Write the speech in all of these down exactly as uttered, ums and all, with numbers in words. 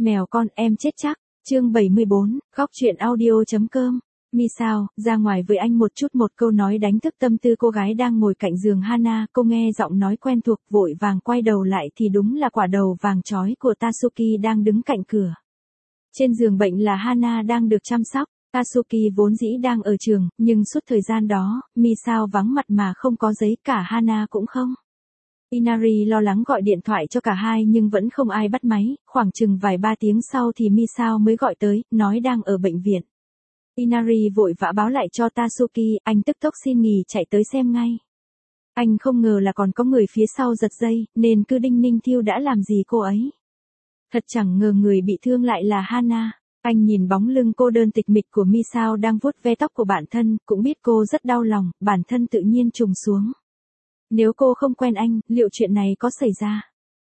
Mèo con em chết chắc. Chương bảy mươi bốn, góc truyện audio.com. Misao, ra ngoài với anh một chút, một câu nói đánh thức tâm tư cô gái đang ngồi cạnh giường Hana, cô nghe giọng nói quen thuộc, vội vàng quay đầu lại thì đúng là quả đầu vàng chói của Tatsuki đang đứng cạnh cửa. Trên giường bệnh là Hana đang được chăm sóc. Tatsuki vốn dĩ đang ở trường, nhưng suốt thời gian đó, Misao vắng mặt mà không có giấy, cả Hana cũng không. Inari lo lắng gọi điện thoại cho cả hai nhưng vẫn không ai bắt máy, khoảng chừng vài ba tiếng sau thì Misao mới gọi tới, nói đang ở bệnh viện. Inari vội vã báo lại cho Tatsuki, anh tức tốc xin nghỉ chạy tới xem ngay. Anh không ngờ là còn có người phía sau giật dây, nên cứ đinh ninh thiêu đã làm gì cô ấy. Thật chẳng ngờ người bị thương lại là Hana. Anh nhìn bóng lưng cô đơn tịch mịch của Misao đang vuốt ve tóc của bản thân, cũng biết cô rất đau lòng, bản thân tự nhiên trùng xuống. Nếu cô không quen anh, liệu chuyện này có xảy ra?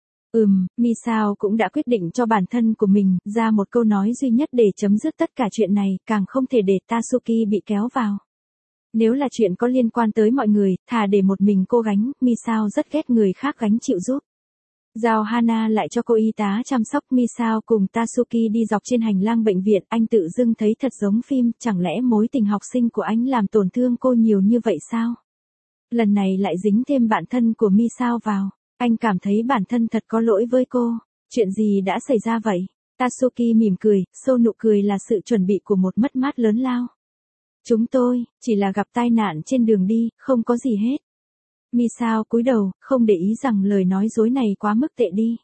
Ừm, Misao cũng đã quyết định cho bản thân của mình ra một câu nói duy nhất để chấm dứt tất cả chuyện này, càng không thể để Tatsuki bị kéo vào. Nếu là chuyện có liên quan tới mọi người, thà để một mình cô gánh, Misao rất ghét người khác gánh chịu giúp. Giao Hana lại cho cô y tá chăm sóc. Misao cùng Tatsuki đi dọc trên hành lang bệnh viện, anh tự dưng thấy thật giống phim, chẳng lẽ mối tình học sinh của anh làm tổn thương cô nhiều như vậy sao? Lần này lại dính thêm bạn thân của Misao vào. Anh cảm thấy bản thân thật có lỗi với cô. Chuyện gì đã xảy ra vậy? Tatsuki mỉm cười, sâu nụ cười là sự chuẩn bị của một mất mát lớn lao. Chúng tôi, chỉ là gặp tai nạn trên đường đi, không có gì hết. Misao cúi đầu, không để ý rằng lời nói dối này quá mức tệ đi.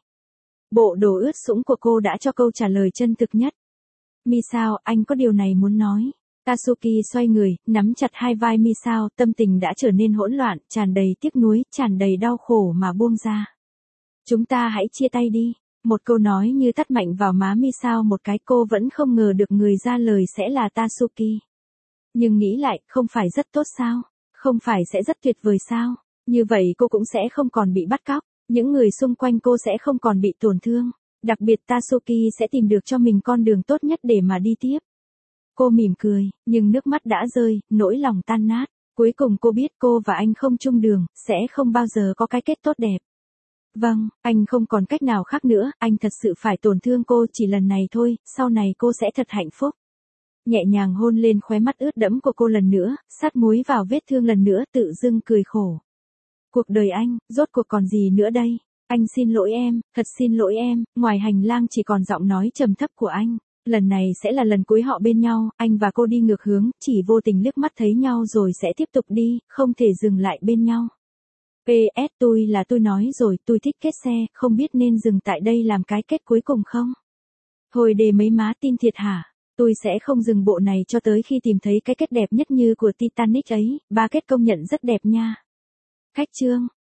Bộ đồ ướt sũng của cô đã cho câu trả lời chân thực nhất. Misao, anh có điều này muốn nói. Tatsuki xoay người, nắm chặt hai vai Misao, tâm tình đã trở nên hỗn loạn, tràn đầy tiếc nuối, tràn đầy đau khổ mà buông ra. Chúng ta hãy chia tay đi. Một câu nói như tát mạnh vào má Misao một cái, cô vẫn không ngờ được người ra lời sẽ là Tatsuki. Nhưng nghĩ lại, không phải rất tốt sao? Không phải sẽ rất tuyệt vời sao? Như vậy cô cũng sẽ không còn bị bắt cóc, những người xung quanh cô sẽ không còn bị tổn thương. Đặc biệt Tatsuki sẽ tìm được cho mình con đường tốt nhất để mà đi tiếp. Cô mỉm cười, nhưng nước mắt đã rơi, nỗi lòng tan nát. Cuối cùng cô biết cô và anh không chung đường, sẽ không bao giờ có cái kết tốt đẹp. Vâng, anh không còn cách nào khác nữa, anh thật sự phải tổn thương cô chỉ lần này thôi, sau này cô sẽ thật hạnh phúc. Nhẹ nhàng hôn lên khóe mắt ướt đẫm của cô lần nữa, sát muối vào vết thương lần nữa, tự dưng cười khổ. Cuộc đời anh, rốt cuộc còn gì nữa đây? Anh xin lỗi em, thật xin lỗi em. Ngoài hành lang chỉ còn giọng nói trầm thấp của anh. Lần này sẽ là lần cuối họ bên nhau, anh và cô đi ngược hướng, chỉ vô tình liếc mắt thấy nhau rồi sẽ tiếp tục đi, không thể dừng lại bên nhau. pê ét tôi là tôi nói rồi, tôi thích kết xe, không biết nên dừng tại đây làm cái kết cuối cùng không? Thôi đề mấy má tin thiệt hả? Tôi sẽ không dừng bộ này cho tới khi tìm thấy cái kết đẹp nhất như của Titanic ấy, ba kết công nhận rất đẹp nha. Khách trương,